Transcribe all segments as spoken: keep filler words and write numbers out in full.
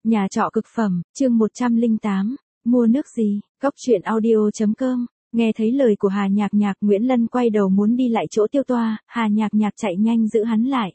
Nhà trọ cực phẩm, chương một trăm lẻ tám, mua nước gì, góc truyện audio.com, nghe thấy lời của Hà Nhạc Nhạc, Nguyễn Lân quay đầu muốn đi lại chỗ Tiêu Toa, Hà Nhạc Nhạc chạy nhanh giữ hắn lại.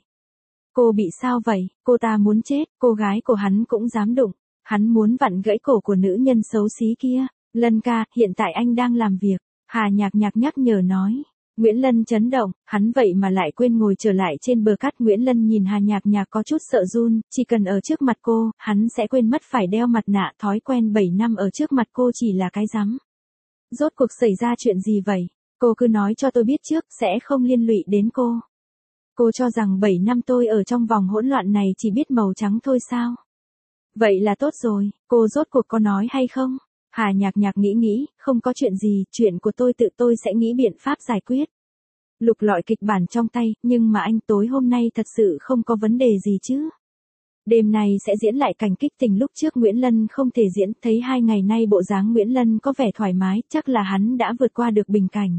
Cô bị sao vậy, cô ta muốn chết, cô gái của hắn cũng dám đụng, hắn muốn vặn gãy cổ của nữ nhân xấu xí kia. Lân ca, hiện tại anh đang làm việc, Hà Nhạc Nhạc nhắc nhở nói. Nguyễn Lân chấn động, hắn vậy mà lại quên ngồi trở lại trên bờ cát. Nguyễn Lân nhìn Hà Nhạc Nhạc có chút sợ run, chỉ cần ở trước mặt cô, hắn sẽ quên mất phải đeo mặt nạ. Thói quen bảy năm ở trước mặt cô chỉ là cái rắm. Rốt cuộc xảy ra chuyện gì vậy? Cô cứ nói cho tôi biết trước, sẽ không liên lụy đến cô. Cô cho rằng bảy năm tôi ở trong vòng hỗn loạn này chỉ biết màu trắng thôi sao? Vậy là tốt rồi, cô rốt cuộc có nói hay không? Hà Nhạc Nhạc nghĩ nghĩ, không có chuyện gì, chuyện của tôi tự tôi sẽ nghĩ biện pháp giải quyết. Lục lọi kịch bản trong tay, nhưng mà anh tối hôm nay thật sự không có vấn đề gì chứ. Đêm này sẽ diễn lại cảnh kích tình lúc trước Nguyễn Lân không thể diễn, thấy hai ngày nay bộ dáng Nguyễn Lân có vẻ thoải mái, chắc là hắn đã vượt qua được bình cảnh.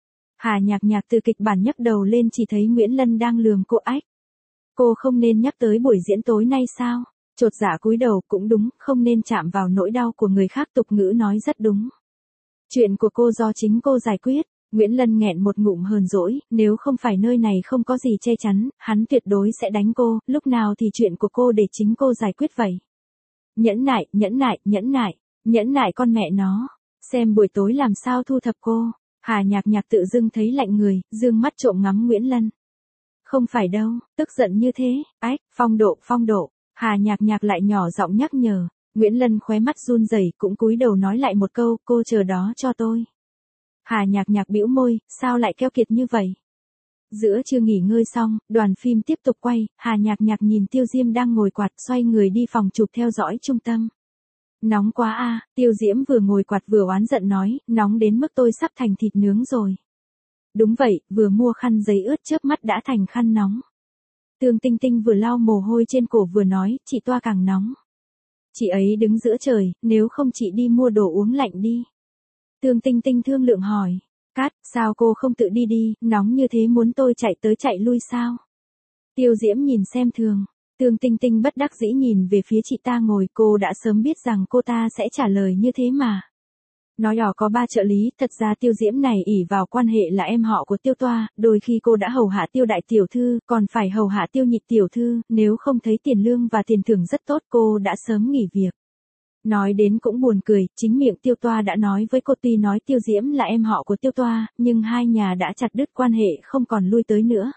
Hà Nhạc Nhạc từ kịch bản nhấc đầu lên chỉ thấy Nguyễn Lân đang lườm cô ách. Cô không nên nhắc tới buổi diễn tối nay sao? Chột dạ cúi đầu, cũng đúng, không nên chạm vào nỗi đau của người khác, tục ngữ nói rất đúng. Chuyện của cô do chính cô giải quyết. Nguyễn Lân nghẹn một ngụm hờn dỗi, nếu không phải nơi này không có gì che chắn, hắn tuyệt đối sẽ đánh cô, lúc nào thì chuyện của cô để chính cô giải quyết vậy. Nhẫn nại, nhẫn nại, nhẫn nại, nhẫn nại con mẹ nó, xem buổi tối làm sao thu thập cô. Hà Nhạc Nhạc tự dưng thấy lạnh người, dương mắt trộm ngắm Nguyễn Lân. Không phải đâu, tức giận như thế, ách, phong độ, phong độ. Hà Nhạc Nhạc lại nhỏ giọng nhắc nhở. Nguyễn Lân khóe mắt run rẩy, cũng cúi đầu nói lại một câu, cô chờ đó cho tôi. Hà Nhạc Nhạc bĩu môi, sao lại keo kiệt như vậy? Giữa trưa nghỉ ngơi xong, đoàn phim tiếp tục quay, Hà Nhạc Nhạc nhìn Tiêu Diễm đang ngồi quạt, xoay người đi phòng chụp theo dõi trung tâm. Nóng quá a, Tiêu Diễm vừa ngồi quạt vừa oán giận nói, nóng đến mức tôi sắp thành thịt nướng rồi. Đúng vậy, vừa mua khăn giấy ướt chớp mắt đã thành khăn nóng. Tương Tinh Tinh vừa lau mồ hôi trên cổ vừa nói, chị Toa càng nóng. Chị ấy đứng giữa trời, nếu không chị đi mua đồ uống lạnh đi. Tương Tinh Tinh thương lượng hỏi, Cát, sao cô không tự đi đi, nóng như thế muốn tôi chạy tới chạy lui sao? Tiêu Diễm nhìn xem thường, Tương Tinh Tinh bất đắc dĩ nhìn về phía chị ta ngồi, cô đã sớm biết rằng cô ta sẽ trả lời như thế mà. Nói nhỏ có ba trợ lý, thật ra Tiêu Diễm này ỷ vào quan hệ là em họ của Tiêu Toa, đôi khi cô đã hầu hạ Tiêu đại tiểu thư, còn phải hầu hạ Tiêu nhị tiểu thư, nếu không thấy tiền lương và tiền thưởng rất tốt cô đã sớm nghỉ việc. Nói đến cũng buồn cười, chính miệng Tiêu Toa đã nói với cô, tuy nói Tiêu Diễm là em họ của Tiêu Toa, nhưng hai nhà đã chặt đứt quan hệ không còn lui tới nữa.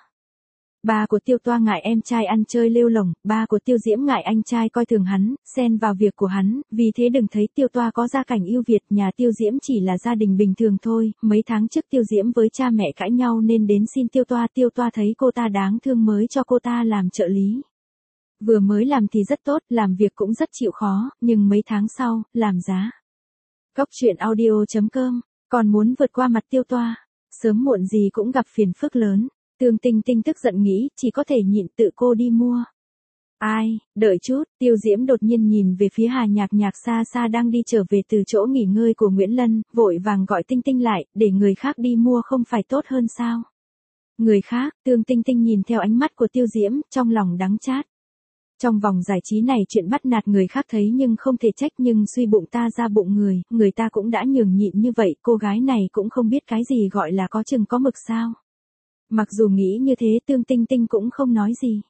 Ba của Tiêu Toa ngại em trai ăn chơi lêu lổng, ba của Tiêu Diễm ngại anh trai coi thường hắn, xen vào việc của hắn, vì thế đừng thấy Tiêu Toa có gia cảnh ưu việt, nhà Tiêu Diễm chỉ là gia đình bình thường thôi. Mấy tháng trước Tiêu Diễm với cha mẹ cãi nhau nên đến xin Tiêu Toa, Tiêu Toa thấy cô ta đáng thương mới cho cô ta làm trợ lý. Vừa mới làm thì rất tốt, làm việc cũng rất chịu khó, nhưng mấy tháng sau, làm giá. Góc truyện audio.com, còn muốn vượt qua mặt Tiêu Toa, sớm muộn gì cũng gặp phiền phức lớn. Tương Tinh Tinh tức giận nghĩ, chỉ có thể nhịn tự cô đi mua. Ai, đợi chút, Tiêu Diễm đột nhiên nhìn về phía Hà Nhạc Nhạc xa xa đang đi trở về từ chỗ nghỉ ngơi của Nguyễn Lân, vội vàng gọi Tinh Tinh lại, để người khác đi mua không phải tốt hơn sao? Người khác, Tương Tinh Tinh nhìn theo ánh mắt của Tiêu Diễm, trong lòng đắng chát. Trong vòng giải trí này chuyện bắt nạt người khác thấy nhưng không thể trách, nhưng suy bụng ta ra bụng người, người ta cũng đã nhường nhịn như vậy, cô gái này cũng không biết cái gì gọi là có chừng có mực sao. Mặc dù nghĩ như thế Tương Tinh Tinh cũng không nói gì.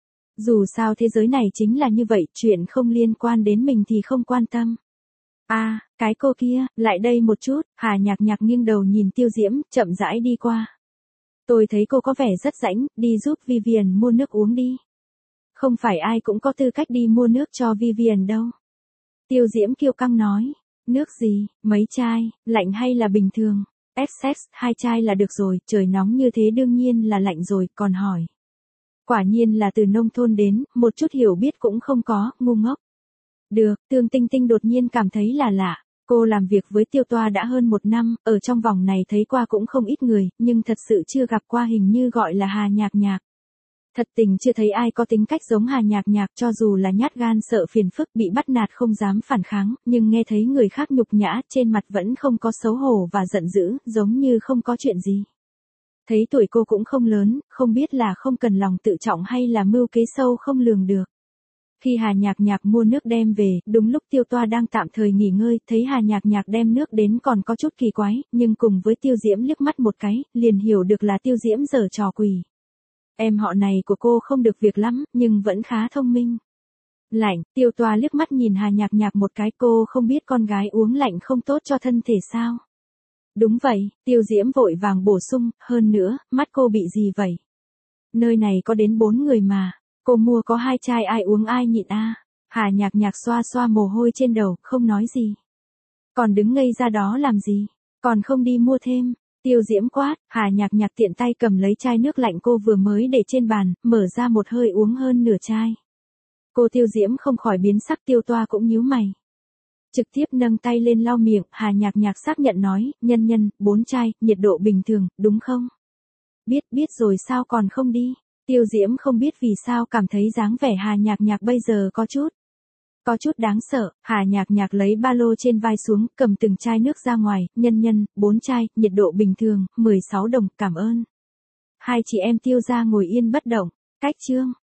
Dù sao thế giới này chính là như vậy, chuyện không liên quan đến mình thì không quan tâm. A, à, cái cô kia, lại đây một chút, Hà Nhạc Nhạc nghiêng đầu nhìn Tiêu Diễm, chậm rãi đi qua. Tôi thấy cô có vẻ rất rãnh, đi giúp Vivian mua nước uống đi. Không phải ai cũng có tư cách đi mua nước cho Vivian đâu. Tiêu Diễm kiêu căng nói, nước gì, mấy chai, lạnh hay là bình thường? ét ét, hai chai là được rồi, trời nóng như thế đương nhiên là lạnh rồi, còn hỏi. Quả nhiên là từ nông thôn đến, một chút hiểu biết cũng không có, ngu ngốc. Được, Tương Tinh Tinh đột nhiên cảm thấy là lạ. Cô làm việc với Tiêu Toa đã hơn một năm, ở trong vòng này thấy qua cũng không ít người, nhưng thật sự chưa gặp qua hình như gọi là Hà Nhạc Nhạc. Thật tình chưa thấy ai có tính cách giống Hà Nhạc Nhạc, cho dù là nhát gan sợ phiền phức bị bắt nạt không dám phản kháng, nhưng nghe thấy người khác nhục nhã, trên mặt vẫn không có xấu hổ và giận dữ, giống như không có chuyện gì. Thấy tuổi cô cũng không lớn, không biết là không cần lòng tự trọng hay là mưu kế sâu không lường được. Khi Hà Nhạc Nhạc mua nước đem về, đúng lúc Tiêu Toa đang tạm thời nghỉ ngơi, thấy Hà Nhạc Nhạc đem nước đến còn có chút kỳ quái, nhưng cùng với Tiêu Diễm liếc mắt một cái, liền hiểu được là Tiêu Diễm giở trò quỷ. Em họ này của cô không được việc lắm, nhưng vẫn khá thông minh. Lạnh, Tiêu Toa liếc mắt nhìn Hà Nhạc Nhạc một cái, cô không biết con gái uống lạnh không tốt cho thân thể sao? Đúng vậy, Tiêu Diễm vội vàng bổ sung, hơn nữa, mắt cô bị gì vậy? Nơi này có đến bốn người mà, cô mua có hai chai ai uống ai nhịn a. À. Hà Nhạc Nhạc xoa xoa mồ hôi trên đầu, không nói gì. Còn đứng ngây ra đó làm gì? Còn không đi mua thêm? Tiêu Diễm quát, Hà Nhạc Nhạc tiện tay cầm lấy chai nước lạnh cô vừa mới để trên bàn, mở ra một hơi uống hơn nửa chai. Cô Tiêu Diễm không khỏi biến sắc, Tiêu Toa cũng nhíu mày. Trực tiếp nâng tay lên lau miệng, Hà Nhạc Nhạc xác nhận nói, nhân nhân, bốn chai, nhiệt độ bình thường, đúng không? Biết, biết rồi sao còn không đi? Tiêu Diễm không biết vì sao cảm thấy dáng vẻ Hà Nhạc Nhạc bây giờ có chút. Có chút đáng sợ, Hà Nhạc Nhạc lấy ba lô trên vai xuống, cầm từng chai nước ra ngoài, nhân nhân, bốn chai, nhiệt độ bình thường, mười sáu đồng, cảm ơn. Hai chị em Tiêu gia ngồi yên bất động, cách chương.